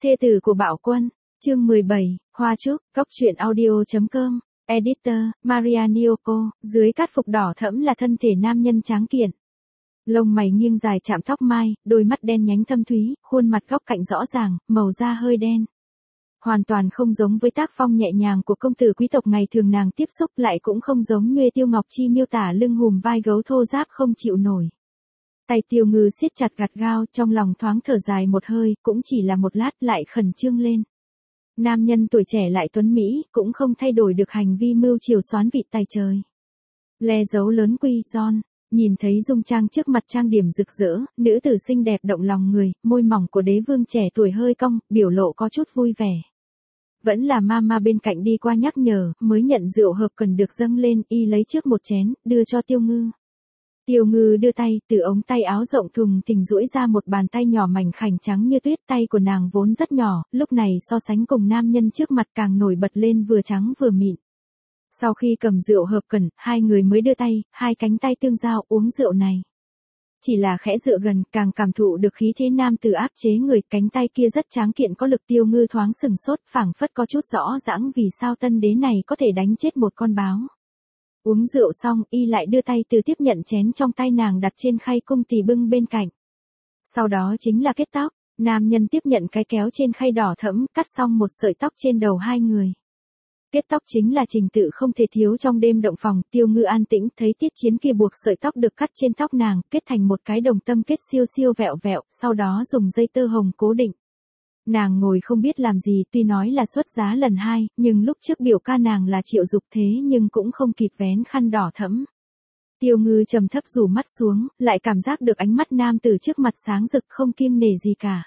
Thê tử của Bạo Quân, chương 17, Hoa Trúc, Cốc truyện audio.com, Editor, Maria Nyoko, dưới cát phục đỏ thẫm là thân thể nam nhân tráng kiện. Lông mày nghiêng dài chạm tóc mai, đôi mắt đen nhánh thâm thúy, khuôn mặt góc cạnh rõ ràng, màu da hơi đen. Hoàn toàn không giống với tác phong nhẹ nhàng của công tử quý tộc ngày thường nàng tiếp xúc, lại cũng không giống Nhuê Tiêu Ngọc Chi miêu tả lưng hùm vai gấu thô ráp không chịu nổi. Tay Tiêu Ngư siết chặt gắt gao, trong lòng thoáng thở dài một hơi, cũng chỉ là một lát lại khẩn trương lên. Nam nhân tuổi trẻ lại tuấn Mỹ, cũng không thay đổi được hành vi mưu chiều xoán vị tài trời. Le dấu lớn quy, John, nhìn thấy dung trang trước mặt trang điểm rực rỡ, nữ tử xinh đẹp động lòng người, môi mỏng của đế vương trẻ tuổi hơi cong, biểu lộ có chút vui vẻ. Vẫn là mama bên cạnh đi qua nhắc nhở, mới nhận rượu hợp cần được dâng lên, y lấy trước một chén, đưa cho Tiêu Ngư. Tiêu Ngư đưa tay, từ ống tay áo rộng thùng thình duỗi ra một bàn tay nhỏ mảnh khảnh trắng như tuyết, tay của nàng vốn rất nhỏ, lúc này so sánh cùng nam nhân trước mặt càng nổi bật lên vừa trắng vừa mịn. Sau khi cầm rượu hợp cần, hai người mới đưa tay, hai cánh tay tương giao uống rượu này. Chỉ là khẽ dựa gần, càng cảm thụ được khí thế nam tử áp chế người, cánh tay kia rất tráng kiện có lực. Tiêu Ngư thoáng sừng sốt, phảng phất có chút rõ rãng vì sao tân đế này có thể đánh chết một con báo. Uống rượu xong, y lại đưa tay từ tiếp nhận chén trong tay nàng đặt trên khay cung tỳ bưng bên cạnh. Sau đó chính là kết tóc, nam nhân tiếp nhận cái kéo trên khay đỏ thẫm, cắt xong một sợi tóc trên đầu hai người. Kết tóc chính là trình tự không thể thiếu trong đêm động phòng. Tiêu Ngư an tĩnh thấy Tiết Chiến kia buộc sợi tóc được cắt trên tóc nàng, kết thành một cái đồng tâm kết siêu siêu vẹo vẹo, sau đó dùng dây tơ hồng cố định. Nàng ngồi không biết làm gì, tuy nói là xuất giá lần hai, nhưng lúc trước biểu ca nàng là Triệu Dục thế nhưng cũng không kịp vén khăn đỏ thẫm. Tiêu Ngư trầm thấp rủ mắt xuống, lại cảm giác được ánh mắt nam tử trước mặt sáng rực không kiêng nể gì cả.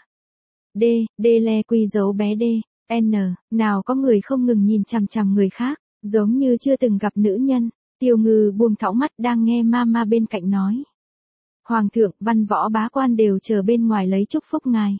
Le quy dấu bé N, nào có người không ngừng nhìn chằm chằm người khác, giống như chưa từng gặp nữ nhân. Tiêu Ngư buông thõng mắt đang nghe mama bên cạnh nói. Hoàng thượng, văn võ bá quan đều chờ bên ngoài lấy chúc phúc ngài.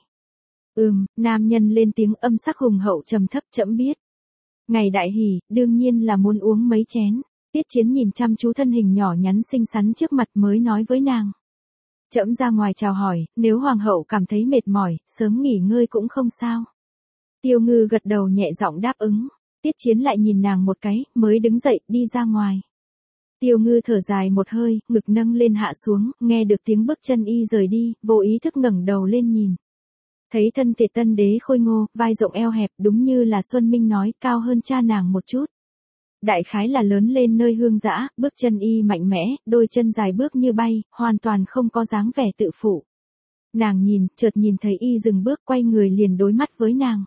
Nam nhân lên tiếng âm sắc hùng hậu trầm thấp, trẫm biết. Ngày đại hỷ, đương nhiên là muốn uống mấy chén. Tiết Chiến nhìn chăm chú thân hình nhỏ nhắn xinh xắn trước mặt mới nói với nàng. Trẫm ra ngoài chào hỏi, nếu hoàng hậu cảm thấy mệt mỏi, sớm nghỉ ngơi cũng không sao. Tiêu Ngư gật đầu nhẹ giọng đáp ứng. Tiết Chiến lại nhìn nàng một cái, mới đứng dậy, đi ra ngoài. Tiêu Ngư thở dài một hơi, ngực nâng lên hạ xuống, nghe được tiếng bước chân y rời đi, vô ý thức ngẩng đầu lên nhìn. Thấy thân thể tân đế khôi ngô, vai rộng eo hẹp, đúng như là Xuân Minh nói, cao hơn cha nàng một chút. Đại khái là lớn lên nơi hương dã, bước chân y mạnh mẽ, đôi chân dài bước như bay, hoàn toàn không có dáng vẻ tự phụ. Nàng nhìn, chợt nhìn thấy y dừng bước, quay người liền đối mắt với nàng.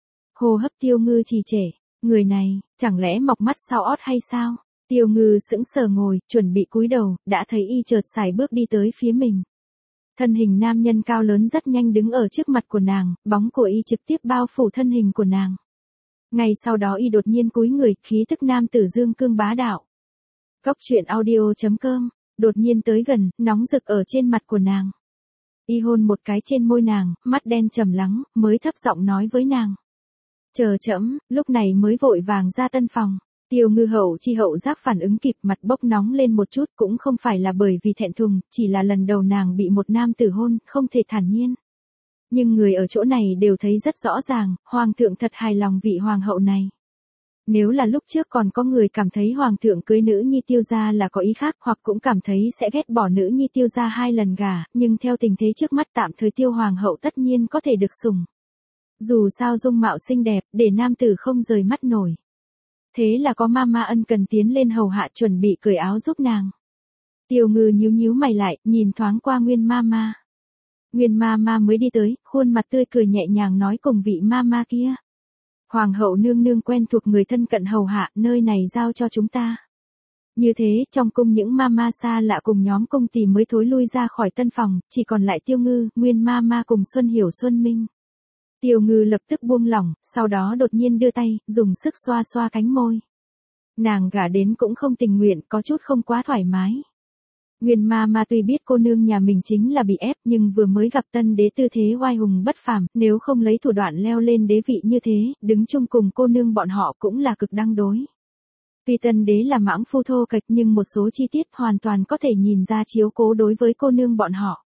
Hô hấp Tiêu Ngư trì trệ, người này, chẳng lẽ mọc mắt sau ót hay sao? Tiêu Ngư sững sờ ngồi, chuẩn bị cúi đầu, đã thấy y chợt sải bước đi tới phía mình. Thân hình nam nhân cao lớn rất nhanh đứng ở trước mặt của nàng, bóng của y trực tiếp bao phủ thân hình của nàng. Ngay sau đó y đột nhiên cúi người, khí tức nam tử dương cương bá đạo. Cốc truyện audio.com, đột nhiên tới gần, nóng rực ở trên mặt của nàng. Y hôn một cái trên môi nàng, mắt đen trầm lắng, mới thấp giọng nói với nàng. Chờ trẫm, lúc này mới vội vàng ra tân phòng. Tiêu Ngư hậu chi hậu giác phản ứng kịp, mặt bốc nóng lên một chút, cũng không phải là bởi vì thẹn thùng, chỉ là lần đầu nàng bị một nam tử hôn, không thể thản nhiên. Nhưng người ở chỗ này đều thấy rất rõ ràng, hoàng thượng thật hài lòng vị hoàng hậu này. Nếu là lúc trước còn có người cảm thấy hoàng thượng cưới nữ nhi Tiêu gia là có ý khác, hoặc cũng cảm thấy sẽ ghét bỏ nữ nhi Tiêu gia hai lần gả, nhưng theo tình thế trước mắt tạm thời Tiêu hoàng hậu tất nhiên có thể được sủng. Dù sao dung mạo xinh đẹp, để nam tử không rời mắt nổi. Thế là có mama ân cần tiến lên hầu hạ chuẩn bị cởi áo giúp nàng. Tiêu Ngư nhíu mày lại, nhìn thoáng qua Nguyên mama. Nguyên mama mới đi tới, khuôn mặt tươi cười nhẹ nhàng nói cùng vị mama kia. Hoàng hậu nương nương quen thuộc người thân cận hầu hạ, nơi này giao cho chúng ta. Như thế, trong cung những mama xa lạ cùng nhóm cung tỳ mới thối lui ra khỏi tân phòng, chỉ còn lại Tiêu Ngư, Nguyên mama cùng Xuân Hiểu Xuân Minh. Tiêu Ngư lập tức buông lỏng, sau đó đột nhiên đưa tay, dùng sức xoa xoa cánh môi. Nàng gả đến cũng không tình nguyện, có chút không quá thoải mái. Nguyên mama tuy biết cô nương nhà mình chính là bị ép, nhưng vừa mới gặp tân đế tư thế oai hùng bất phàm, nếu không lấy thủ đoạn leo lên đế vị như thế, đứng chung cùng cô nương bọn họ cũng là cực đăng đối. Tuy tân đế là mãng phu thô kệch nhưng một số chi tiết hoàn toàn có thể nhìn ra chiếu cố đối với cô nương bọn họ.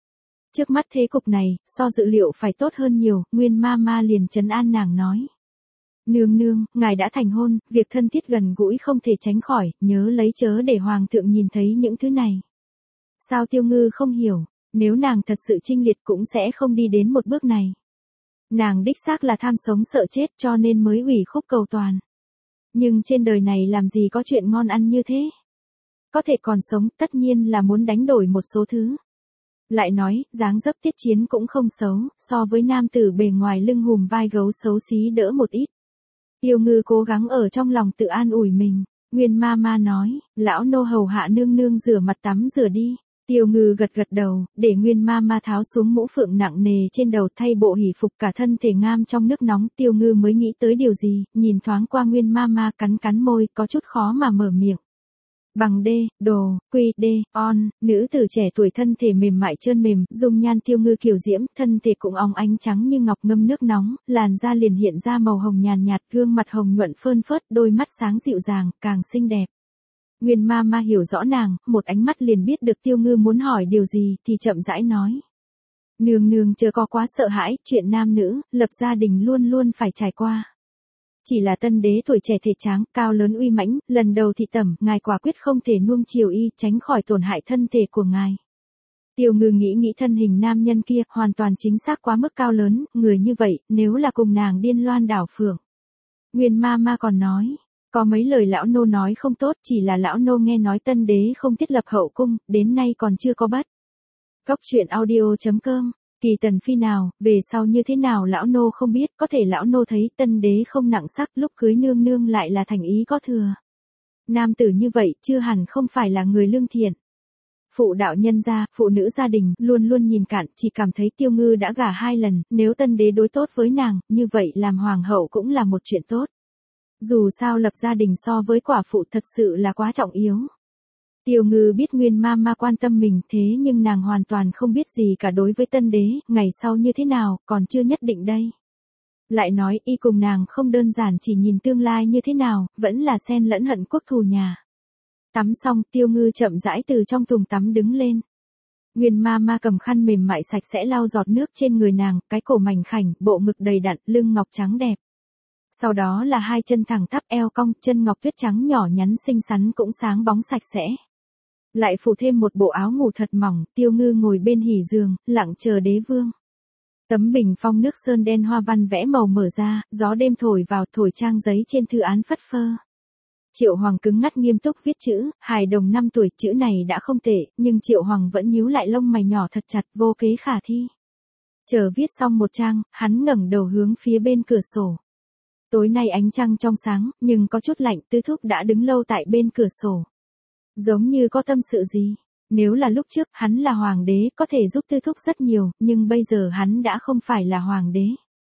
Trước mắt thế cục này, so dự liệu phải tốt hơn nhiều, Nguyên Mama liền trấn an nàng nói. Nương nương, ngài đã thành hôn, việc thân thiết gần gũi không thể tránh khỏi, nhớ lấy chớ để hoàng thượng nhìn thấy những thứ này. Sao Tiêu Ngư không hiểu, nếu nàng thật sự chinh liệt cũng sẽ không đi đến một bước này. Nàng đích xác là tham sống sợ chết cho nên mới ủy khúc cầu toàn. Nhưng trên đời này làm gì có chuyện ngon ăn như thế. Có thể còn sống tất nhiên là muốn đánh đổi một số thứ. Lại nói, dáng dấp tiết chiến cũng không xấu, so với nam tử bề ngoài lưng hùm vai gấu xấu xí đỡ một ít. Tiêu Ngư cố gắng ở trong lòng tự an ủi mình. Nguyên Mama nói, lão nô hầu hạ nương nương rửa mặt tắm rửa đi. Tiêu Ngư gật gật đầu, để Nguyên Mama tháo xuống mũ phượng nặng nề trên đầu thay bộ hỷ phục cả thân thể ngam trong nước nóng. Tiêu Ngư mới nghĩ tới điều gì, nhìn thoáng qua Nguyên Mama cắn cắn môi, có chút khó mà mở miệng. Bằng D, đồ, quy D, on, nữ tử trẻ tuổi thân thể mềm mại trơn mềm, dung nhan Tiêu Ngư kiều diễm, thân thể cũng óng ánh trắng như ngọc ngâm nước nóng, làn da liền hiện ra màu hồng nhàn nhạt, gương mặt hồng nhuận phơn phớt, đôi mắt sáng dịu dàng, càng xinh đẹp. Nguyên Mama hiểu rõ nàng, một ánh mắt liền biết được Tiêu Ngư muốn hỏi điều gì, thì chậm rãi nói. Nương nương chớ có quá sợ hãi, chuyện nam nữ, lập gia đình luôn luôn phải trải qua. Chỉ là tân đế tuổi trẻ thể tráng, cao lớn uy mãnh, lần đầu thị tẩm, ngài quả quyết không thể nuông chiều y, tránh khỏi tổn hại thân thể của ngài. Tiêu Ngư nghĩ thân hình nam nhân kia, hoàn toàn chính xác quá mức cao lớn, người như vậy, nếu là cùng nàng điên loan đảo phượng. Nguyên Mama còn nói, có mấy lời lão nô nói không tốt, chỉ là lão nô nghe nói tân đế không thiết lập hậu cung, đến nay còn chưa có bắt. Góc truyện audio.com. Kỳ tần phi nào, về sau như thế nào lão nô không biết, có thể lão nô thấy tân đế không nặng sắc, lúc cưới nương nương lại là thành ý có thừa. Nam tử như vậy, chưa hẳn không phải là người lương thiện. Phụ đạo nhân gia, phụ nữ gia đình, luôn luôn nhìn cạn, chỉ cảm thấy Tiêu Ngư đã gả 2 lần, nếu tân đế đối tốt với nàng, như vậy làm hoàng hậu cũng là một chuyện tốt. Dù sao lập gia đình so với quả phụ thật sự là quá trọng yếu. Tiêu Ngư biết Nguyên Mama quan tâm mình thế nhưng nàng hoàn toàn không biết gì cả đối với tân đế, ngày sau như thế nào, còn chưa nhất định đây. Lại nói y cùng nàng không đơn giản chỉ nhìn tương lai như thế nào, vẫn là xen lẫn hận quốc thù nhà. Tắm xong, Tiêu Ngư chậm rãi từ trong thùng tắm đứng lên. Nguyên Mama cầm khăn mềm mại sạch sẽ lau giọt nước trên người nàng, cái cổ mảnh khảnh, bộ ngực đầy đặn, lưng ngọc trắng đẹp. Sau đó là 2 chân thẳng tắp eo cong, chân ngọc tuyết trắng nhỏ nhắn xinh xắn cũng sáng bóng sạch sẽ. Lại phủ thêm một bộ áo ngủ thật mỏng, Tiêu Ngư ngồi bên hỉ giường, lặng chờ đế vương. Tấm bình phong nước sơn đen hoa văn vẽ màu mở ra, gió đêm thổi vào thổi trang giấy trên thư án phất phơ. Triệu Hoàng cứng ngắt nghiêm túc viết chữ, hài đồng 5 tuổi, chữ này đã không tệ, nhưng Triệu Hoàng vẫn nhíu lại lông mày nhỏ thật chặt, vô kế khả thi. Chờ viết xong một trang, hắn ngẩng đầu hướng phía bên cửa sổ. Tối nay ánh trăng trong sáng, nhưng có chút lạnh, Tư Thúc đã đứng lâu tại bên cửa sổ. Giống như có tâm sự gì. Nếu là lúc trước, hắn là hoàng đế, có thể giúp Tư Thúc rất nhiều, nhưng bây giờ hắn đã không phải là hoàng đế.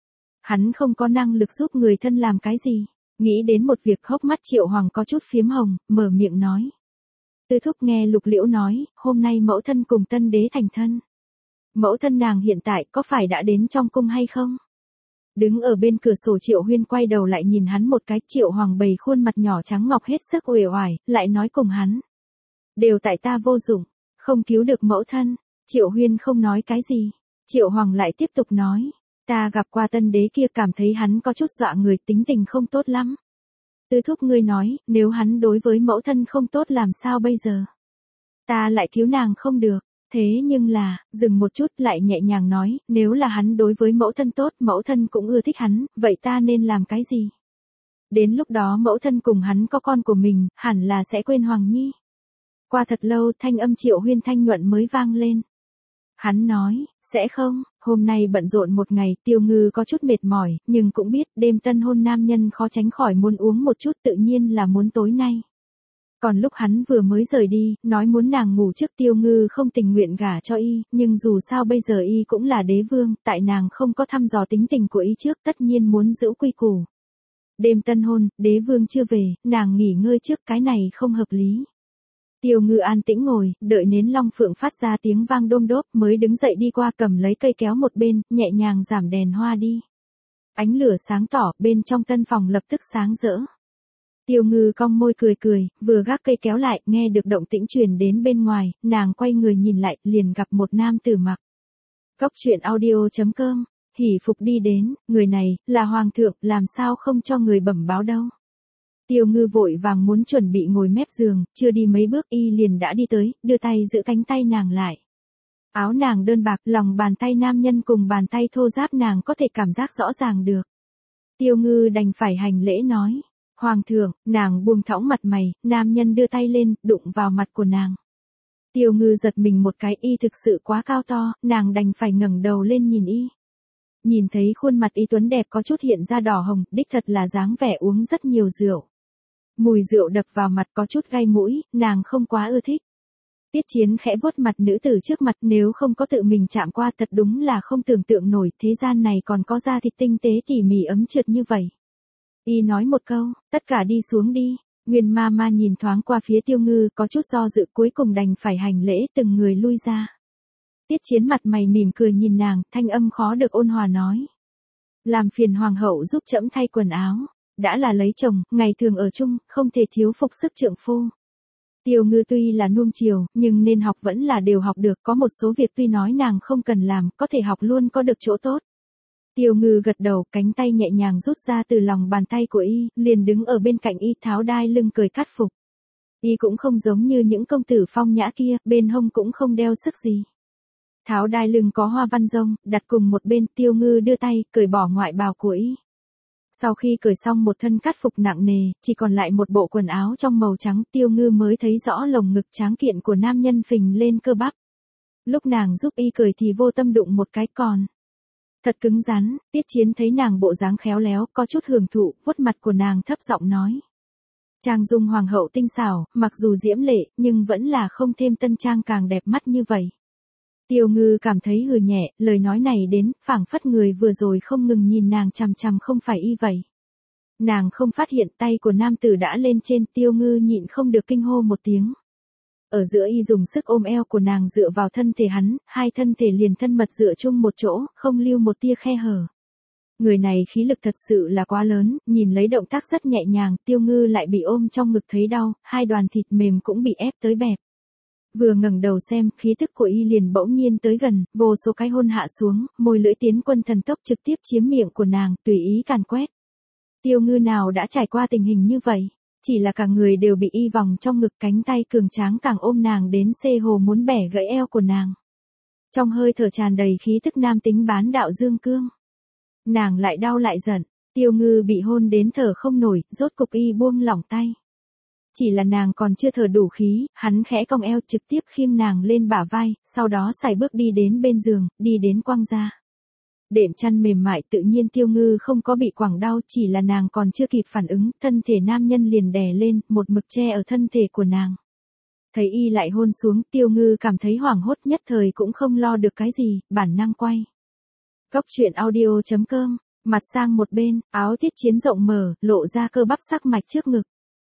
Hắn không có năng lực giúp người thân làm cái gì. Nghĩ đến một việc, hốc mắt Triệu Hoàng có chút phiếm hồng, mở miệng nói. Tư Thúc nghe Lục Liễu nói, hôm nay mẫu thân cùng tân đế thành thân. Mẫu thân nàng hiện tại có phải đã đến trong cung hay không? Đứng ở bên cửa sổ Triệu Huyên quay đầu lại nhìn hắn một cái, Triệu Hoàng bày khuôn mặt nhỏ trắng ngọc hết sức uể oải, lại nói cùng hắn. Đều tại ta vô dụng, không cứu được mẫu thân. Triệu Huyên không nói cái gì. Triệu Hoàng lại tiếp tục nói. Ta gặp qua tân đế kia cảm thấy hắn có chút dọa người, tính tình không tốt lắm. Tư Thúc ngươi nói, nếu hắn đối với mẫu thân không tốt làm sao bây giờ? Ta lại cứu nàng không được. Thế nhưng là, dừng một chút lại nhẹ nhàng nói, nếu là hắn đối với mẫu thân tốt, mẫu thân cũng ưa thích hắn, vậy ta nên làm cái gì? Đến lúc đó mẫu thân cùng hắn có con của mình, hẳn là sẽ quên Hoàng Nhi. Qua thật lâu thanh âm Triệu Huyên thanh nhuận mới vang lên. Hắn nói, sẽ không, hôm nay bận rộn một ngày, Tiêu Ngư có chút mệt mỏi, nhưng cũng biết đêm tân hôn nam nhân khó tránh khỏi muốn uống một chút, tự nhiên là muốn tối nay. Còn lúc hắn vừa mới rời đi, nói muốn nàng ngủ trước, Tiêu Ngư không tình nguyện gả cho y, nhưng dù sao bây giờ y cũng là đế vương, tại nàng không có thăm dò tính tình của y trước, tất nhiên muốn giữ quy củ. Đêm tân hôn, đế vương chưa về, nàng nghỉ ngơi trước, cái này không hợp lý. Tiêu Ngư an tĩnh ngồi, đợi nến long phượng phát ra tiếng vang đôm đốp, mới đứng dậy đi qua cầm lấy cây kéo một bên, nhẹ nhàng giảm đèn hoa đi. Ánh lửa sáng tỏ, bên trong tân phòng lập tức sáng rỡ. Tiêu Ngư cong môi cười cười, vừa gác cây kéo lại, nghe được động tĩnh truyền đến bên ngoài, nàng quay người nhìn lại, liền gặp một nam tử mặc Cóc truyện audio.com, hỷ phục đi đến, người này, là hoàng thượng, làm sao không cho người bẩm báo đâu. Tiêu Ngư vội vàng muốn chuẩn bị ngồi mép giường, chưa đi mấy bước y liền đã đi tới, đưa tay giữ cánh tay nàng lại. Áo nàng đơn bạc, lòng bàn tay nam nhân cùng bàn tay thô ráp nàng có thể cảm giác rõ ràng được. Tiêu Ngư đành phải hành lễ nói. Hoàng thượng, nàng buông thõng mặt mày, nam nhân đưa tay lên, đụng vào mặt của nàng. Tiêu Ngư giật mình một cái, y thực sự quá cao to, nàng đành phải ngẩng đầu lên nhìn y. Nhìn thấy khuôn mặt y tuấn đẹp có chút hiện ra đỏ hồng, đích thật là dáng vẻ uống rất nhiều rượu. Mùi rượu đập vào mặt có chút gai mũi, nàng không quá ưa thích. Tiết Chiến khẽ vuốt mặt nữ tử trước mặt, nếu không có tự mình chạm qua thật đúng là không tưởng tượng nổi thế gian này còn có da thịt tinh tế tỉ mỉ ấm trượt như vậy. Y nói một câu, tất cả đi xuống đi. Nguyên ma ma nhìn thoáng qua phía Tiêu Ngư có chút do dự, cuối cùng đành phải hành lễ từng người lui ra. Tiết Chiến mặt mày mỉm cười nhìn nàng, thanh âm khó được ôn hòa nói. Làm phiền hoàng hậu giúp trẫm thay quần áo. Đã là lấy chồng, ngày thường ở chung, không thể thiếu phục sức trượng phu. Tiêu Ngư tuy là nuông chiều, nhưng nên học vẫn là đều học được, có một số việc tuy nói nàng không cần làm, có thể học luôn có được chỗ tốt. Tiêu Ngư gật đầu, cánh tay nhẹ nhàng rút ra từ lòng bàn tay của y, liền đứng ở bên cạnh y tháo đai lưng cười cắt phục. Y cũng không giống như những công tử phong nhã kia, bên hông cũng không đeo sức gì. Tháo đai lưng có hoa văn rông, đặt cùng một bên, Tiêu Ngư đưa tay, cởi bỏ ngoại bào của y. Sau khi cởi xong một thân cát phục nặng nề, chỉ còn lại một bộ quần áo trong màu trắng, Tiêu Ngư mới thấy rõ lồng ngực tráng kiện của nam nhân phình lên cơ bắp. Lúc nàng giúp y cởi thì vô tâm đụng một cái còn. Thật cứng rắn, Tiết Chiến thấy nàng bộ dáng khéo léo, có chút hưởng thụ, vuốt mặt của nàng thấp giọng nói. Trang dung hoàng hậu tinh xảo, mặc dù diễm lệ, nhưng vẫn là không thêm tân trang càng đẹp mắt như vậy. Tiêu Ngư cảm thấy hừ nhẹ, lời nói này đến, phảng phất người vừa rồi không ngừng nhìn nàng chằm chằm không phải y vậy. Nàng không phát hiện tay của nam tử đã lên trên, Tiêu Ngư nhịn không được kinh hô một tiếng. Ở giữa y dùng sức ôm eo của nàng dựa vào thân thể hắn, hai thân thể liền thân mật dựa chung một chỗ, không lưu một tia khe hở. Người này khí lực thật sự là quá lớn, nhìn lấy động tác rất nhẹ nhàng, Tiêu Ngư lại bị ôm trong ngực thấy đau, hai đoàn thịt mềm cũng bị ép tới bẹp. Vừa ngẩng đầu xem, khí tức của y liền bỗng nhiên tới gần, vô số cái hôn hạ xuống, môi lưỡi tiến quân thần tốc trực tiếp chiếm miệng của nàng, tùy ý càn quét. Tiêu Ngư nào đã trải qua tình hình như vậy, chỉ là cả người đều bị y vòng trong ngực, cánh tay cường tráng càng ôm nàng đến xê hồ muốn bẻ gãy eo của nàng. Trong hơi thở tràn đầy khí tức nam tính bán đạo dương cương. Nàng lại đau lại giận, Tiêu Ngư bị hôn đến thở không nổi, rốt cục y buông lỏng tay. Chỉ là nàng còn chưa thở đủ khí, hắn khẽ cong eo trực tiếp khiêng nàng lên bả vai, sau đó sải bước đi đến bên giường, đi đến quăng ra. Đệm chăn mềm mại tự nhiên Tiêu Ngư không có bị quẳng đau, chỉ là nàng còn chưa kịp phản ứng, thân thể nam nhân liền đè lên, một mực che ở thân thể của nàng. Thấy y lại hôn xuống, Tiêu Ngư cảm thấy hoảng hốt, nhất thời cũng không lo được cái gì, bản năng quay. Cóc truyện audio.com, mặt sang một bên, áo Tiết Chiến rộng mở, lộ ra cơ bắp sắc mạch trước ngực.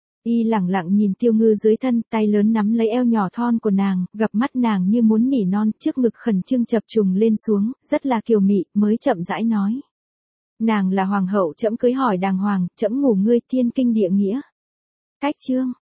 Y lẳng lặng nhìn Tiêu Ngư dưới thân, tay lớn nắm lấy eo nhỏ thon của nàng, gặp mắt nàng như muốn nỉ non, trước ngực khẩn trương chập trùng lên xuống, rất là kiều mị, mới chậm rãi nói. Nàng là hoàng hậu, trẫm cưới hỏi đàng hoàng, trẫm ngủ ngươi thiên kinh địa nghĩa. Cách chương.